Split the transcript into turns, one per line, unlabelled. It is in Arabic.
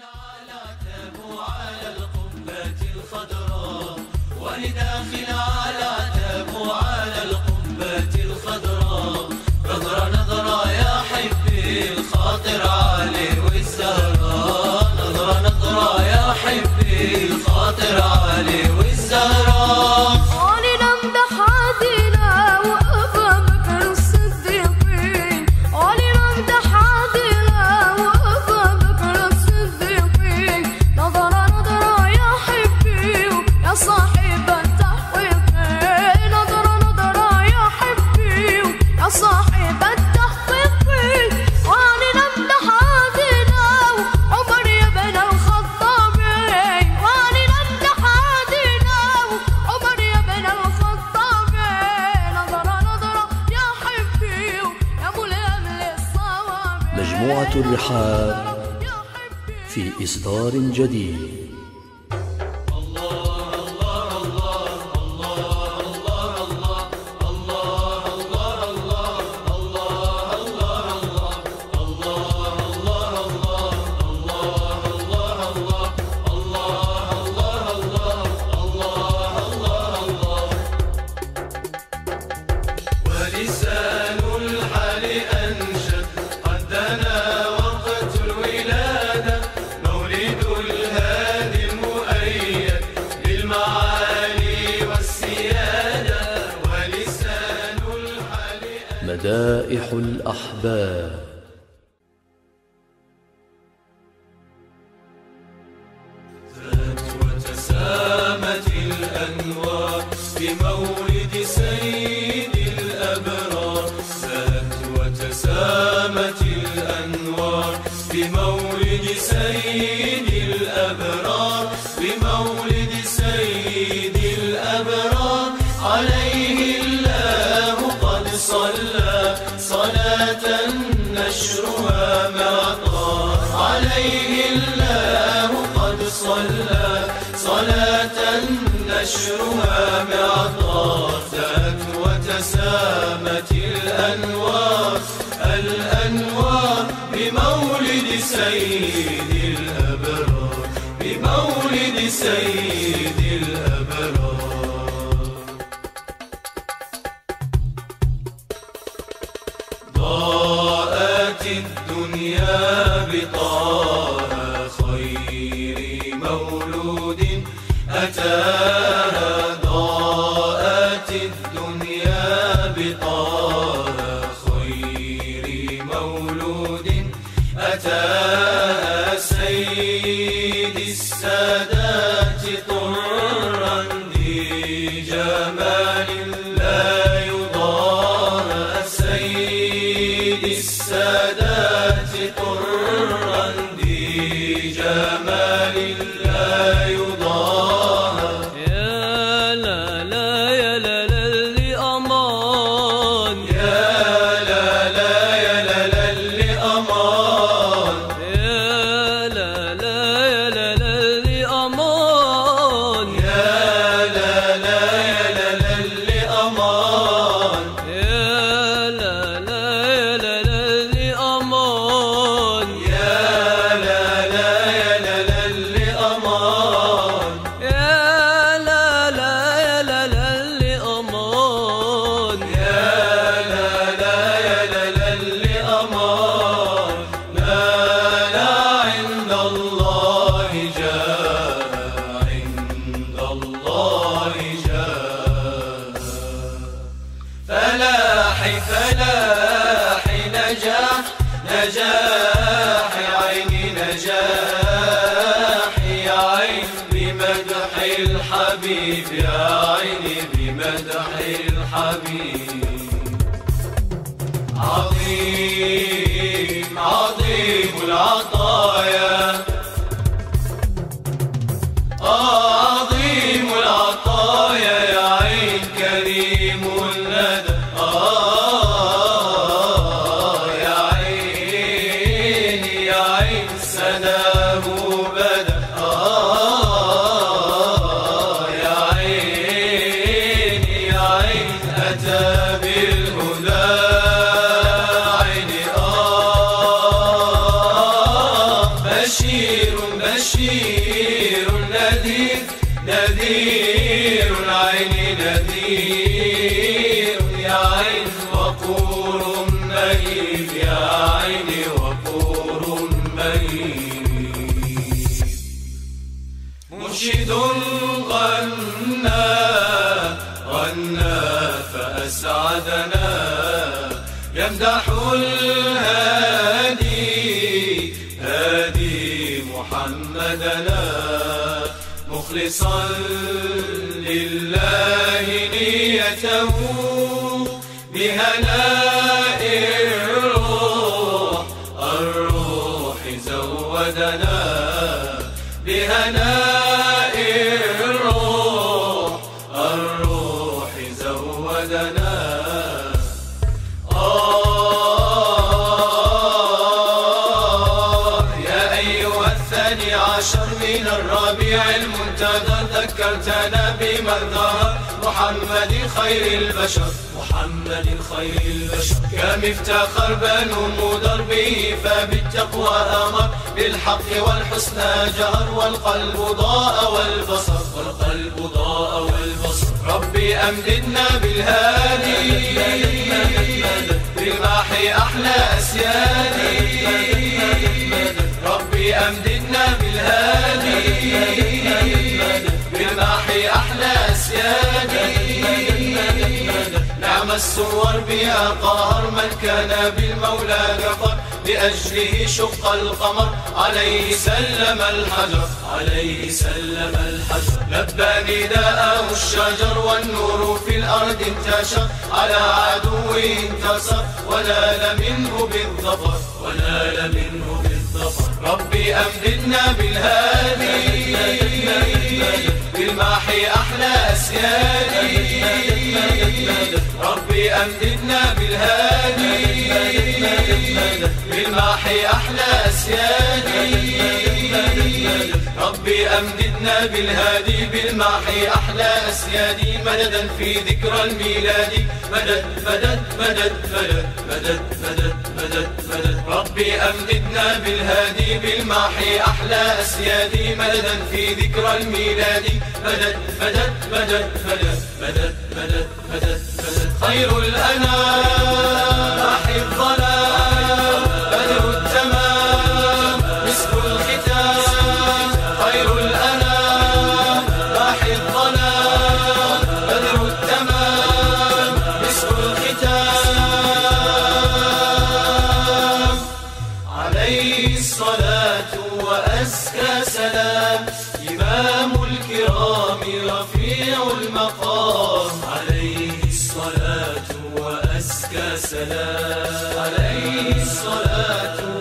تبو على القبة الخضراء ولداخل على تبو على القبة الخضراء نظرة نظرة يا حبي الخاطر علي والزهراء نظرة نظرة يا حبي الخاطر علي والزهراء
ولنمدح عادنا وأبا بكر الصديقين ولنمدح عادنا وأبا بكر الصديقين نظرة نظرة يا حبي يا صاحب التحقيق نظرة نظرة يا حبي يا صاحب التحقيق ولنمدح عادنا وعمر يا بن الخطاب ولنمدح عادنا وعمر يا بن الخطاب نظرة نظرة يا حبي يا ملهم للصواب.
مجموعة الرحاب في إصدار جديد.
ولسان الحال أنشد قدنا وقت الولادة مولد الهادي المؤيد للمعالي والسيادة ولسان الحال
مدائح الأحباب.
وتسامت الأنوار بمولد سيد الأبرار زادت وتسامت الأنوار بمولد سيد الأبرار بمولد سيد الأبرار عليه الله قد صلى صلاة نشرها معطار عليه الله قد صلى صلاة نشرها معطار زادت وتسامت الأنوار الأنوار بمولد سيد الأبرار بمولد سيد الأبرار ضاءت الدنيا بطه خير مولود أتاها ضاءت الدنيا بطه خير مولود أتاها سيد السادات طرا ذي جمال لا يضاهى سيد السادات طرا ذي جمال لا يضاهى
يا لا لا يا لا لا اللي أمان
يا لا لا يا لا لا اللي أمان
يا لا لا يا لا لا اللي أمان
يا لا لا يا لا لا اللي أمان
يا لا لا يا لا لا اللي أمان
يا لا لا يا لا لا اللي أمان
يا لا لا يا لا لا اللي أمان
يا لا لا يا لا لا اللي أمان لا لا عند الله جاه عند الله جاه فلاحي فلاحي نجاح نجاح عيني نجاح يا عين بمدح الحبيب يا عيني بمدح الحبيب عظيم عظيم العطايا عظيم العطايا يا عين كريم الندى يا عين يا عين سناه بدا يا عين يا عين أتى بالهدى عيني بشير بشير نذير، نذير العين نذير يا عين، وقور مهيب يا عين، وقور مهيب. منشد غنى غنى فأسعدنا، يمدح الهادي هادي محمدنا، مخلصا لله نيته بهناء الروح، الروح زودنا بهناء الروح، الروح زودنا. يا أيها الثاني عشر من الربيع المنتظر، ذكرتنا بمنظر محمد خير البشر، محمد خير البشر. كم افتخر بنو مضر به فبالتقوى أمر، بالحق والحسنى جهر، والقلب ضاء والبصر، والقلب ضاء والبصر. ربي أمددنا بالهادي بالماحي أحلى أسيادي، ربي أمددنا بالهادي بالماحي أحلى أسيادي. نعم السور بها قهر، من كان بالمولى كفر، لأجله شق القمر، عليه سلم الحجر، عليه سلم الحجر. لبى نداءه الشجر، والنور في الأرض انتشر، على عدو انتصر، ونال منه بالظفر، ونال منه بالظفر. ربي أمددنا بالهادي بالماحي أحلى أسيادي، ربي أمددنا بالهادي بالماحي أحلى أسيادي، ربي أمددنا بالهادي بالماحي أحلى أسيادي. مددا في ذكرى الميلاد، مدد مدد مدد مدد مدد مدد مدد مدد. ربي أمددنا بالهادي بالماحي أحلى أسيادي، مددا في ذكرى الميلاد، مدد مدد مدد مدد مدد مدد مدد مدد. خير الأنام محي الظلام، بدر التمام مسك الختام. خير الأنام محي الظلام، بدر التمام مسك الختام. عليه الصلاة وأزكى سلام، إمام الكرام رفيع المقام. عليه الصلاة وأزكى سلام، عليه الصلاة